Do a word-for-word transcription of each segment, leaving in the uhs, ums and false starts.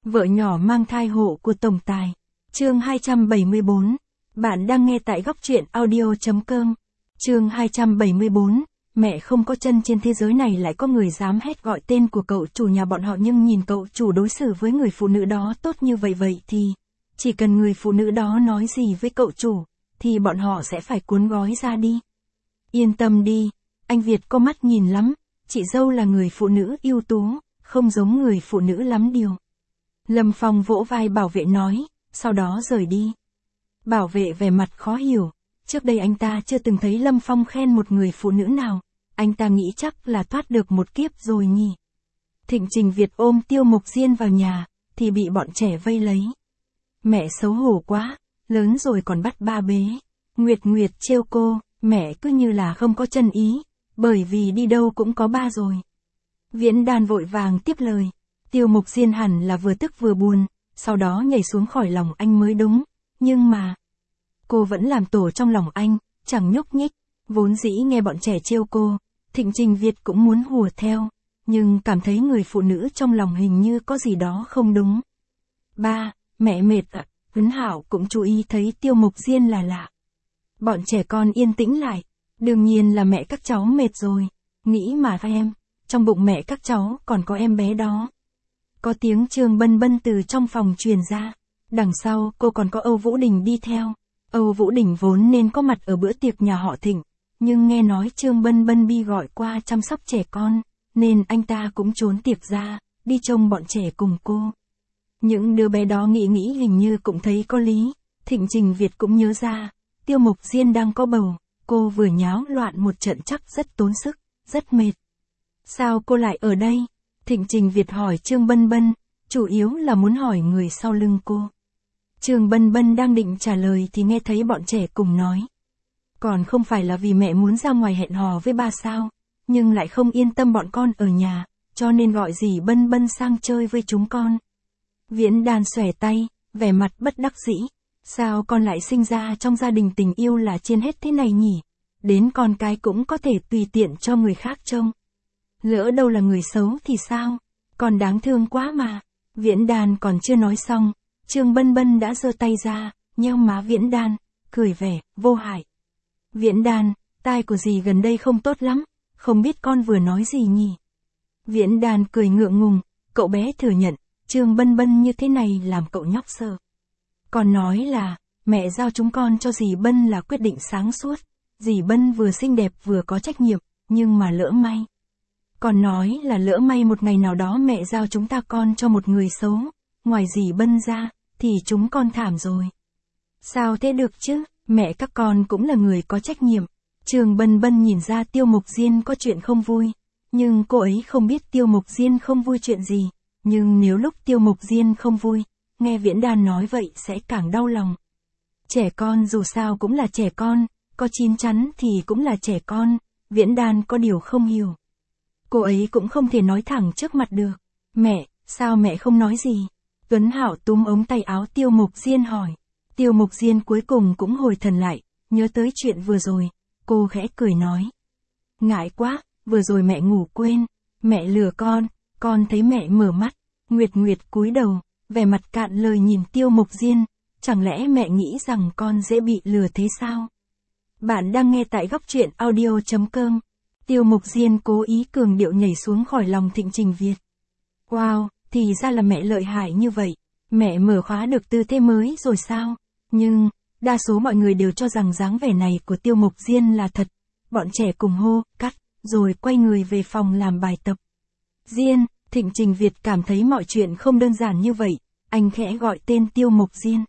Vợ nhỏ mang thai hộ của tổng tài. Chương hai trăm bảy mươi bốn. Bạn đang nghe tại góc truyện audio chấm com. Chương hai trăm bảy mươi bốn. Mẹ không có chân trên thế giới này lại có người dám hét gọi tên của cậu chủ nhà bọn họ, nhưng nhìn cậu chủ đối xử với người phụ nữ đó tốt như vậy vậy thì, chỉ cần người phụ nữ đó nói gì với cậu chủ, thì bọn họ sẽ phải cuốn gói ra đi. Yên tâm đi, anh Việt có mắt nhìn lắm, chị dâu là người phụ nữ ưu tú, không giống người phụ nữ lắm điều. Lâm Phong vỗ vai bảo vệ nói, sau đó rời đi. Bảo vệ vẻ mặt khó hiểu, trước đây anh ta chưa từng thấy Lâm Phong khen một người phụ nữ nào, anh ta nghĩ chắc là thoát được một kiếp rồi nhỉ. Thịnh Trình Việt ôm Tiêu Mục Diên vào nhà, thì bị bọn trẻ vây lấy. Mẹ xấu hổ quá, lớn rồi còn bắt ba bế. Nguyệt Nguyệt trêu cô, mẹ cứ như là không có chân ý, bởi vì đi đâu cũng có ba rồi. Viễn Đan vội vàng tiếp lời, Tiêu Mục Diên hẳn là vừa tức vừa buồn, sau đó nhảy xuống khỏi lòng anh mới đúng, nhưng mà... Cô vẫn làm tổ trong lòng anh, chẳng nhúc nhích, vốn dĩ nghe bọn trẻ trêu cô, Thịnh Trình Việt cũng muốn hùa theo, nhưng cảm thấy người phụ nữ trong lòng hình như có gì đó không đúng. Ba, mẹ mệt ạ, Huấn Hạo cũng chú ý thấy Tiêu Mục Diên là lạ. Bọn trẻ con yên tĩnh lại, đương nhiên là mẹ các cháu mệt rồi, nghĩ mà em, trong bụng mẹ các cháu còn có em bé đó. Có tiếng Trương Bân Bân từ trong phòng truyền ra, đằng sau cô còn có Âu Vũ Đình đi theo. Âu Vũ Đình vốn nên có mặt ở bữa tiệc nhà họ Thịnh, nhưng nghe nói Trương Bân Bân bi gọi qua chăm sóc trẻ con, nên anh ta cũng trốn tiệc ra, đi trông bọn trẻ cùng cô. Những đứa bé đó nghĩ nghĩ hình như cũng thấy có lý, Thịnh Trình Việt cũng nhớ ra, Tiêu Mục Diên đang có bầu, cô vừa nháo loạn một trận chắc rất tốn sức, rất mệt. Sao cô lại ở đây? Thịnh Trình Việt hỏi Trương Bân Bân, chủ yếu là muốn hỏi người sau lưng cô. Trương Bân Bân đang định trả lời thì nghe thấy bọn trẻ cùng nói. Còn không phải là vì mẹ muốn ra ngoài hẹn hò với ba sao, nhưng lại không yên tâm bọn con ở nhà, cho nên gọi dì Bân Bân sang chơi với chúng con. Viễn Đan xòe tay, vẻ mặt bất đắc dĩ. Sao con lại sinh ra trong gia đình tình yêu là trên hết thế này nhỉ? Đến con cái cũng có thể tùy tiện cho người khác trông. Lỡ đâu là người xấu thì sao? Còn đáng thương quá mà. Viễn Đan còn chưa nói xong, Trương Bân Bân đã giơ tay ra, nheo má Viễn Đan, cười vẻ vô hại. Viễn Đan, tai của dì gần đây không tốt lắm, không biết con vừa nói gì nhỉ? Viễn Đan cười ngượng ngùng, cậu bé thừa nhận, Trương Bân Bân như thế này làm cậu nhóc sợ. Con nói là, mẹ giao chúng con cho dì Bân là quyết định sáng suốt, dì Bân vừa xinh đẹp vừa có trách nhiệm, nhưng mà lỡ may. Con nói là lỡ may một ngày nào đó mẹ giao chúng ta con cho một người xấu, ngoài dì Bân ra, thì chúng con thảm rồi. Sao thế được chứ, mẹ các con cũng là người có trách nhiệm. Trương Bân Bân nhìn ra Tiêu Mục Diên có chuyện không vui, nhưng cô ấy không biết Tiêu Mục Diên không vui chuyện gì, nhưng nếu lúc Tiêu Mục Diên không vui, nghe Viễn Đan nói vậy sẽ càng đau lòng. Trẻ con dù sao cũng là trẻ con, có chín chắn thì cũng là trẻ con, Viễn Đan có điều không hiểu. Cô ấy cũng không thể nói thẳng trước mặt được. Mẹ, sao mẹ không nói gì? Tuấn Hạo túm ống tay áo Tiêu Mục Diên hỏi. Tiêu Mục Diên cuối cùng cũng hồi thần lại, nhớ tới chuyện vừa rồi, cô khẽ cười nói. Ngại quá, vừa rồi mẹ ngủ quên, mẹ lừa con, con thấy mẹ mở mắt. Nguyệt Nguyệt cúi đầu, vẻ mặt cạn lời nhìn Tiêu Mục Diên, chẳng lẽ mẹ nghĩ rằng con dễ bị lừa thế sao? Bạn đang nghe tại góc truyện audio chấm com. Tiêu Mục Diên cố ý cường điệu nhảy xuống khỏi lòng Thịnh Trình Việt. Wow, thì ra là mẹ lợi hại như vậy, mẹ mở khóa được tư thế mới rồi sao? Nhưng, đa số mọi người đều cho rằng dáng vẻ này của Tiêu Mục Diên là thật. Bọn trẻ cùng hô, cắt, rồi quay người về phòng làm bài tập. Diên, Thịnh Trình Việt cảm thấy mọi chuyện không đơn giản như vậy, anh khẽ gọi tên Tiêu Mục Diên.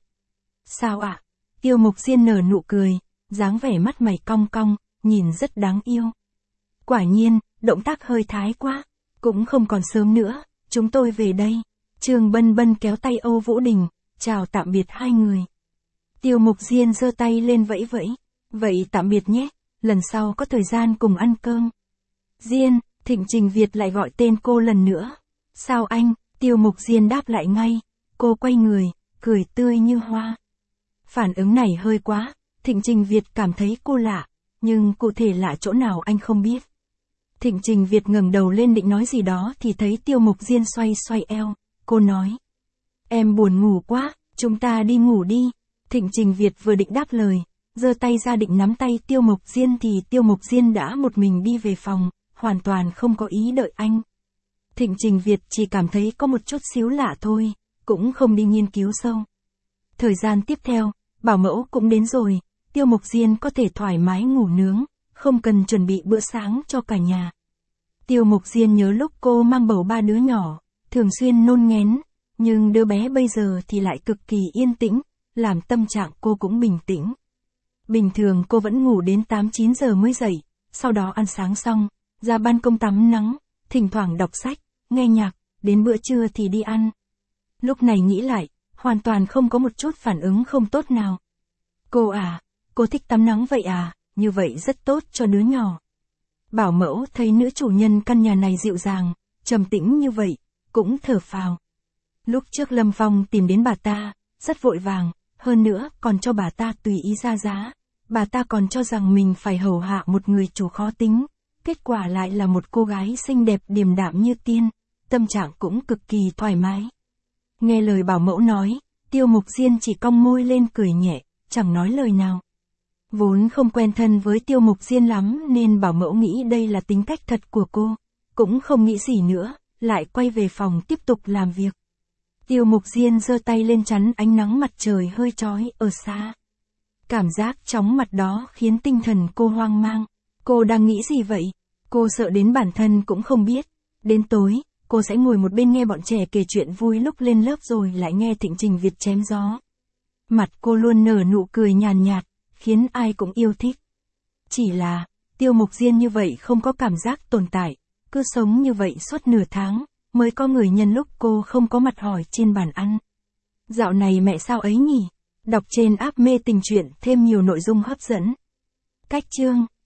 Sao ạ? À? Tiêu Mục Diên nở nụ cười, dáng vẻ mắt mày cong cong, nhìn rất đáng yêu. Quả nhiên, động tác hơi thái quá, cũng không còn sớm nữa, chúng tôi về đây. Trương Bân Bân kéo tay Âu Vũ Đình, chào tạm biệt hai người. Tiêu Mục Diên giơ tay lên vẫy vẫy, vậy tạm biệt nhé, lần sau có thời gian cùng ăn cơm. Diên, Thịnh Trình Việt lại gọi tên cô lần nữa. Sao anh? Tiêu Mục Diên đáp lại ngay, cô quay người, cười tươi như hoa. Phản ứng này hơi quá, Thịnh Trình Việt cảm thấy cô lạ, nhưng cụ thể lạ chỗ nào anh không biết. Thịnh Trình Việt ngẩng đầu lên định nói gì đó thì thấy Tiêu Mục Diên xoay xoay eo, cô nói. em buồn ngủ quá, chúng ta đi ngủ đi. Thịnh Trình Việt vừa định đáp lời, giơ tay ra định nắm tay Tiêu Mộc Diên thì Tiêu Mộc Diên đã một mình đi về phòng, hoàn toàn không có ý đợi anh. Thịnh Trình Việt chỉ cảm thấy có một chút xíu lạ thôi, cũng không đi nghiên cứu sâu. Thời gian tiếp theo, bảo mẫu cũng đến rồi, Tiêu Mộc Diên có thể thoải mái ngủ nướng, không cần chuẩn bị bữa sáng cho cả nhà. Tiêu Mộc Diên nhớ lúc cô mang bầu ba đứa nhỏ, thường xuyên nôn nghén, nhưng đứa bé bây giờ thì lại cực kỳ yên tĩnh, làm tâm trạng cô cũng bình tĩnh. Bình thường cô vẫn ngủ đến tám chín giờ mới dậy, sau đó ăn sáng xong, ra ban công tắm nắng, thỉnh thoảng đọc sách, nghe nhạc, đến bữa trưa thì đi ăn. Lúc này nghĩ lại, hoàn toàn không có một chút phản ứng không tốt nào. Cô à, cô thích tắm nắng vậy à, như vậy rất tốt cho đứa nhỏ. Bảo mẫu thấy nữ chủ nhân căn nhà này dịu dàng, trầm tĩnh như vậy, cũng thở phào. Lúc trước Lâm Phong tìm đến bà ta, rất vội vàng, hơn nữa còn cho bà ta tùy ý ra giá. Bà ta còn cho rằng mình phải hầu hạ một người chủ khó tính, kết quả lại là một cô gái xinh đẹp điềm đạm như tiên, tâm trạng cũng cực kỳ thoải mái. Nghe lời bảo mẫu nói, Tiêu Mộc Diên chỉ cong môi lên cười nhẹ, chẳng nói lời nào. Vốn không quen thân với Tiêu Mộc Diên lắm nên bảo mẫu nghĩ đây là tính cách thật của cô, cũng không nghĩ gì nữa, lại quay về phòng tiếp tục làm việc. Tiêu Mộc Diên giơ tay lên chắn ánh nắng mặt trời hơi chói ở xa. Cảm giác chóng mặt đó khiến tinh thần cô hoang mang. Cô đang nghĩ gì vậy? Cô sợ đến bản thân cũng không biết. Đến tối, cô sẽ ngồi một bên nghe bọn trẻ kể chuyện vui lúc lên lớp rồi lại nghe Thịnh Trình Việt chém gió. Mặt cô luôn nở nụ cười nhàn nhạt, khiến ai cũng yêu thích. Chỉ là, Tiêu Mộc Diên như vậy không có cảm giác tồn tại, cứ sống như vậy suốt nửa tháng, mới có người nhân lúc cô không có mặt hỏi trên bàn ăn. Dạo này mẹ sao ấy nhỉ? Đọc trên app Mê Tình Truyện thêm nhiều nội dung hấp dẫn. Cách chương